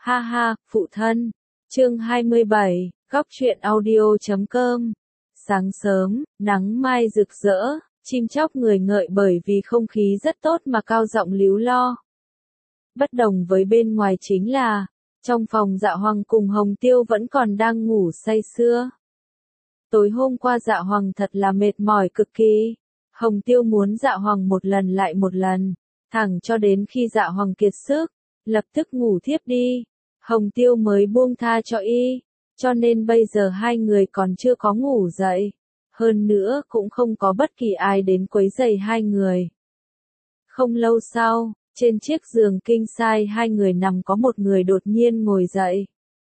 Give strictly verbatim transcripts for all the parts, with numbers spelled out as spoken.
Ha ha, phụ thân. Chương hai mươi bảy, góc truyện audio chấm com. Sáng sớm, nắng mai rực rỡ, chim chóc người ngợi bởi vì không khí rất tốt mà cao giọng líu lo. Bất đồng với bên ngoài chính là, trong phòng Dạ Hoàng cùng Hồng Tiêu vẫn còn đang ngủ say sưa. Tối hôm qua Dạ Hoàng thật là mệt mỏi cực kỳ. Hồng Tiêu muốn Dạ Hoàng một lần lại một lần, thẳng cho đến khi Dạ Hoàng kiệt sức, lập tức ngủ thiếp đi. Hồng Tiêu mới buông tha cho y, cho nên bây giờ hai người còn chưa có ngủ dậy. Hơn nữa cũng không có bất kỳ ai đến quấy rầy hai người. Không lâu sau, trên chiếc giường king size hai người nằm có một người đột nhiên ngồi dậy.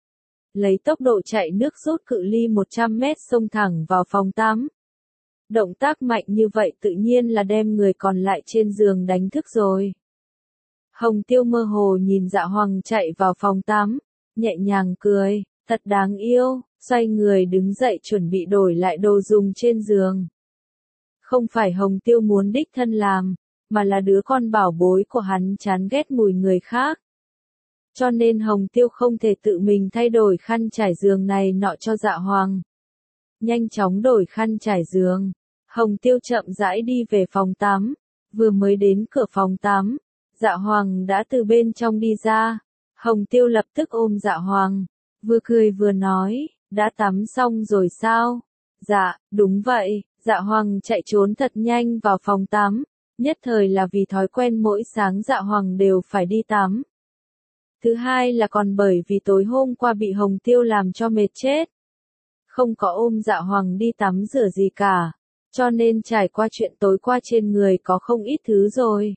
Lấy tốc độ chạy nước rút cự ly một trăm mét xông thẳng vào phòng tắm. Động tác mạnh như vậy tự nhiên là đem người còn lại trên giường đánh thức rồi. Hồng Tiêu mơ hồ nhìn Dạ Hoàng chạy vào phòng tắm, nhẹ nhàng cười, thật đáng yêu, xoay người đứng dậy chuẩn bị đổi lại đồ dùng trên giường. Không phải Hồng Tiêu muốn đích thân làm, mà là đứa con bảo bối của hắn chán ghét mùi người khác. Cho nên Hồng Tiêu không thể tự mình thay đổi khăn trải giường này nọ cho Dạ Hoàng. Nhanh chóng đổi khăn trải giường, Hồng Tiêu chậm rãi đi về phòng tắm, vừa mới đến cửa phòng tắm, Dạ Hoàng đã từ bên trong đi ra. Hồng Tiêu lập tức ôm Dạ Hoàng, vừa cười vừa nói, đã tắm xong rồi sao? Dạ, đúng vậy. Dạ Hoàng chạy trốn thật nhanh vào phòng tắm, nhất thời là vì thói quen mỗi sáng Dạ Hoàng đều phải đi tắm. Thứ hai là còn bởi vì tối hôm qua bị Hồng Tiêu làm cho mệt chết. Không có ôm Dạ Hoàng đi tắm rửa gì cả, cho nên trải qua chuyện tối qua trên người có không ít thứ rồi.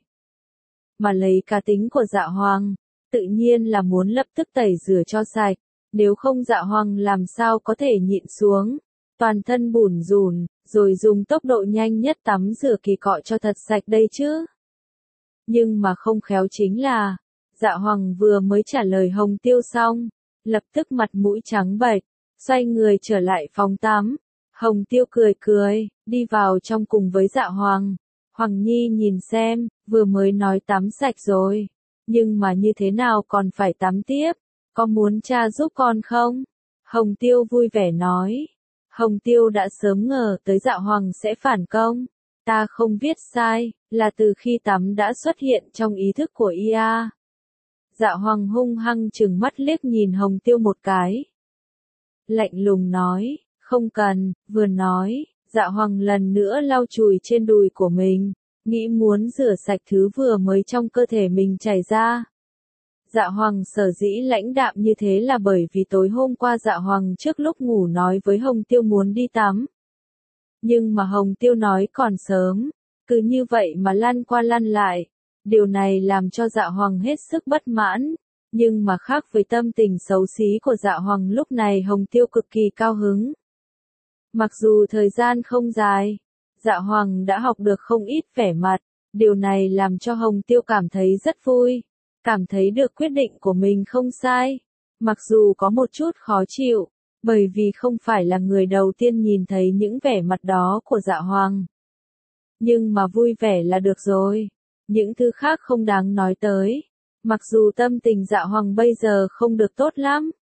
Mà lấy cá tính của Dạ Hoàng, tự nhiên là muốn lập tức tẩy rửa cho sạch, nếu không Dạ Hoàng làm sao có thể nhịn xuống, toàn thân bủn rủn, rồi dùng tốc độ nhanh nhất tắm rửa kỳ cọ cho thật sạch đây chứ. Nhưng mà không khéo chính là, Dạ Hoàng vừa mới trả lời Hồng Tiêu xong, lập tức mặt mũi trắng bệch, xoay người trở lại phòng tắm. Hồng Tiêu cười cười, đi vào trong cùng với Dạ Hoàng. Hoàng Nhi nhìn xem, vừa mới nói tắm sạch rồi, nhưng mà như thế nào còn phải tắm tiếp, có muốn cha giúp con không? Hồng Tiêu vui vẻ nói. Hồng Tiêu đã sớm ngờ tới Dạ Hoàng sẽ phản công. Ta không viết sai, là từ khi tắm đã xuất hiện trong ý thức của i a. Dạ Hoàng hung hăng trừng mắt liếc nhìn Hồng Tiêu một cái. Lạnh lùng nói, không cần, vừa nói, Dạ Hoàng lần nữa lau chùi trên đùi của mình, nghĩ muốn rửa sạch thứ vừa mới trong cơ thể mình chảy ra. Dạ Hoàng sở dĩ lãnh đạm như thế là bởi vì tối hôm qua Dạ Hoàng trước lúc ngủ nói với Hồng Tiêu muốn đi tắm. Nhưng mà Hồng Tiêu nói còn sớm, cứ như vậy mà lăn qua lăn lại. Điều này làm cho Dạ Hoàng hết sức bất mãn, nhưng mà khác với tâm tình xấu xí của Dạ Hoàng lúc này Hồng Tiêu cực kỳ cao hứng. Mặc dù thời gian không dài, Dạ Hoàng đã học được không ít vẻ mặt, điều này làm cho Hồng Tiêu cảm thấy rất vui, cảm thấy được quyết định của mình không sai, mặc dù có một chút khó chịu, bởi vì không phải là người đầu tiên nhìn thấy những vẻ mặt đó của Dạ Hoàng. Nhưng mà vui vẻ là được rồi. Những thứ khác không đáng nói tới. Mặc dù tâm tình Dạ Hoàng bây giờ không được tốt lắm.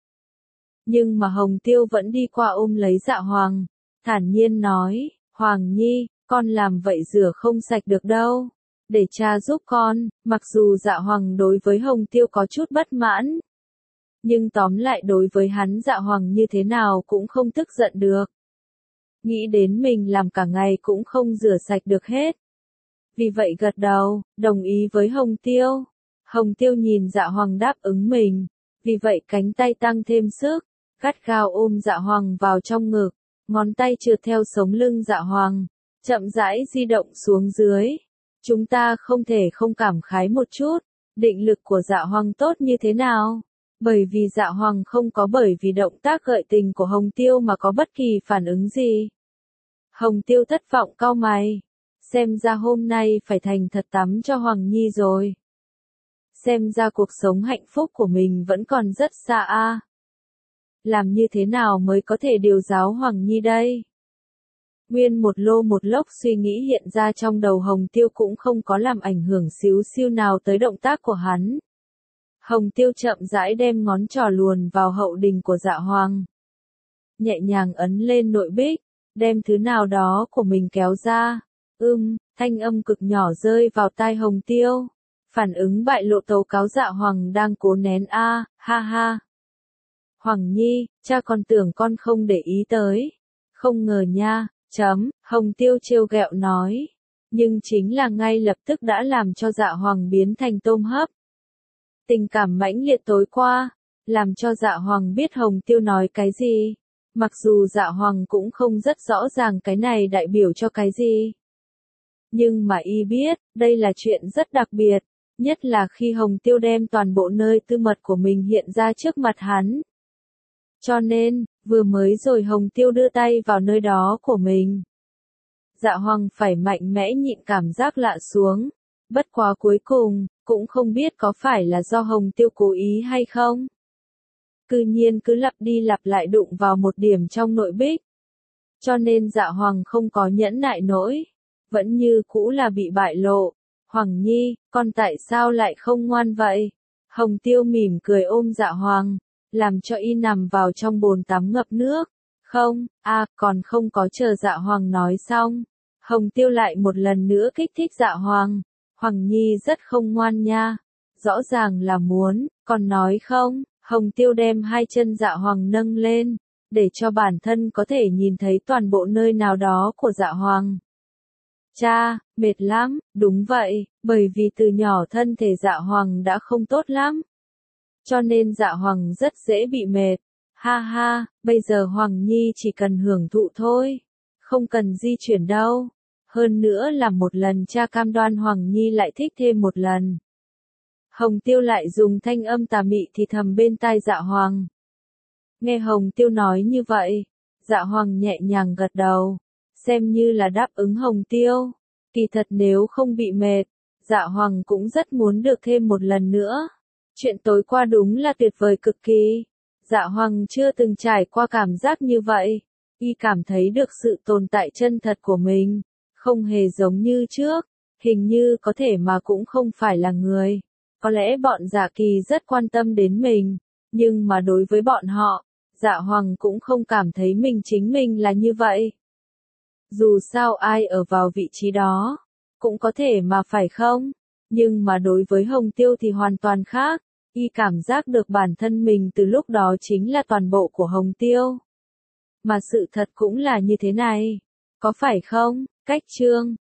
Nhưng mà Hồng Tiêu vẫn đi qua ôm lấy Dạ Hoàng. Thản nhiên nói, Hoàng Nhi, con làm vậy rửa không sạch được đâu. Để cha giúp con. Mặc dù Dạ Hoàng đối với Hồng Tiêu có chút bất mãn. Nhưng tóm lại đối với hắn Dạ Hoàng như thế nào cũng không tức giận được. Nghĩ đến mình làm cả ngày cũng không rửa sạch được hết. Vì vậy gật đầu, đồng ý với Hồng Tiêu. Hồng Tiêu nhìn Dạ Hoàng đáp ứng mình, vì vậy cánh tay tăng thêm sức, gắt gao ôm Dạ Hoàng vào trong ngực, ngón tay trượt theo sống lưng Dạ Hoàng, chậm rãi di động xuống dưới. Chúng ta không thể không cảm khái một chút, định lực của Dạ Hoàng tốt như thế nào, bởi vì Dạ Hoàng không có bởi vì động tác gợi tình của Hồng Tiêu mà có bất kỳ phản ứng gì. Hồng Tiêu thất vọng cau mày. Xem ra hôm nay phải thành thật tắm cho Hoàng Nhi rồi. Xem ra cuộc sống hạnh phúc của mình vẫn còn rất xa a. Làm như thế nào mới có thể điều giáo Hoàng Nhi đây? Nguyên một lô một lốc suy nghĩ hiện ra trong đầu Hồng Tiêu cũng không có làm ảnh hưởng xíu xiu nào tới động tác của hắn. Hồng Tiêu chậm rãi đem ngón trỏ luồn vào hậu đình của Dạ Hoàng. Nhẹ nhàng ấn lên nội bích, đem thứ nào đó của mình kéo ra. Ưm, thanh âm cực nhỏ rơi vào tai Hồng Tiêu. Phản ứng bại lộ tố cáo Dạ Hoàng đang cố nén a, ha ha. Hoàng Nhi, cha còn tưởng con không để ý tới. Không ngờ nha, chấm, Hồng Tiêu trêu ghẹo nói. Nhưng chính là ngay lập tức đã làm cho Dạ Hoàng biến thành tôm hấp. Tình cảm mãnh liệt tối qua, làm cho Dạ Hoàng biết Hồng Tiêu nói cái gì. Mặc dù Dạ Hoàng cũng không rất rõ ràng cái này đại biểu cho cái gì. Nhưng mà y biết, đây là chuyện rất đặc biệt, nhất là khi Hồng Tiêu đem toàn bộ nơi tư mật của mình hiện ra trước mặt hắn. Cho nên, vừa mới rồi Hồng Tiêu đưa tay vào nơi đó của mình. Dạ Hoàng phải mạnh mẽ nhịn cảm giác lạ xuống. Bất quá cuối cùng, cũng không biết có phải là do Hồng Tiêu cố ý hay không. Cư nhiên cứ lặp đi lặp lại đụng vào một điểm trong nội bích. Cho nên Dạ Hoàng không có nhẫn nại nổi. Vẫn như cũ là bị bại lộ. Hoàng Nhi, con tại sao lại không ngoan vậy? Hồng Tiêu mỉm cười ôm Dạ Hoàng, làm cho y nằm vào trong bồn tắm ngập nước. Không, a à, còn không có chờ Dạ Hoàng nói xong. Hồng Tiêu lại một lần nữa kích thích Dạ Hoàng. Hoàng Nhi rất không ngoan nha. Rõ ràng là muốn, còn nói không. Hồng Tiêu đem hai chân Dạ Hoàng nâng lên, để cho bản thân có thể nhìn thấy toàn bộ nơi nào đó của Dạ Hoàng. Cha, mệt lắm, đúng vậy, bởi vì từ nhỏ thân thể Dạ Hoàng đã không tốt lắm. Cho nên Dạ Hoàng rất dễ bị mệt. Ha ha, bây giờ Hoàng Nhi chỉ cần hưởng thụ thôi. Không cần di chuyển đâu. Hơn nữa là một lần cha cam đoan Hoàng Nhi lại thích thêm một lần. Hồng Tiêu lại dùng thanh âm tà mị thì thầm bên tai Dạ Hoàng. Nghe Hồng Tiêu nói như vậy, Dạ Hoàng nhẹ nhàng gật đầu, xem như là đáp ứng Hồng Tiêu. Kỳ thật nếu không bị mệt, Dạ Hoàng cũng rất muốn được thêm một lần nữa. Chuyện tối qua đúng là tuyệt vời cực kỳ. Dạ Hoàng chưa từng trải qua cảm giác như vậy. Y cảm thấy được sự tồn tại chân thật của mình, không hề giống như trước, hình như có thể mà cũng không phải là người. Có lẽ bọn Dạ Kỳ rất quan tâm đến mình, nhưng mà đối với bọn họ, Dạ Hoàng cũng không cảm thấy mình chính mình là như vậy. Dù sao ai ở vào vị trí đó, cũng có thể mà phải không? Nhưng mà đối với Hồng Tiêu thì hoàn toàn khác. Y cảm giác được bản thân mình từ lúc đó chính là toàn bộ của Hồng Tiêu. Mà sự thật cũng là như thế này. Có phải không? Cách chương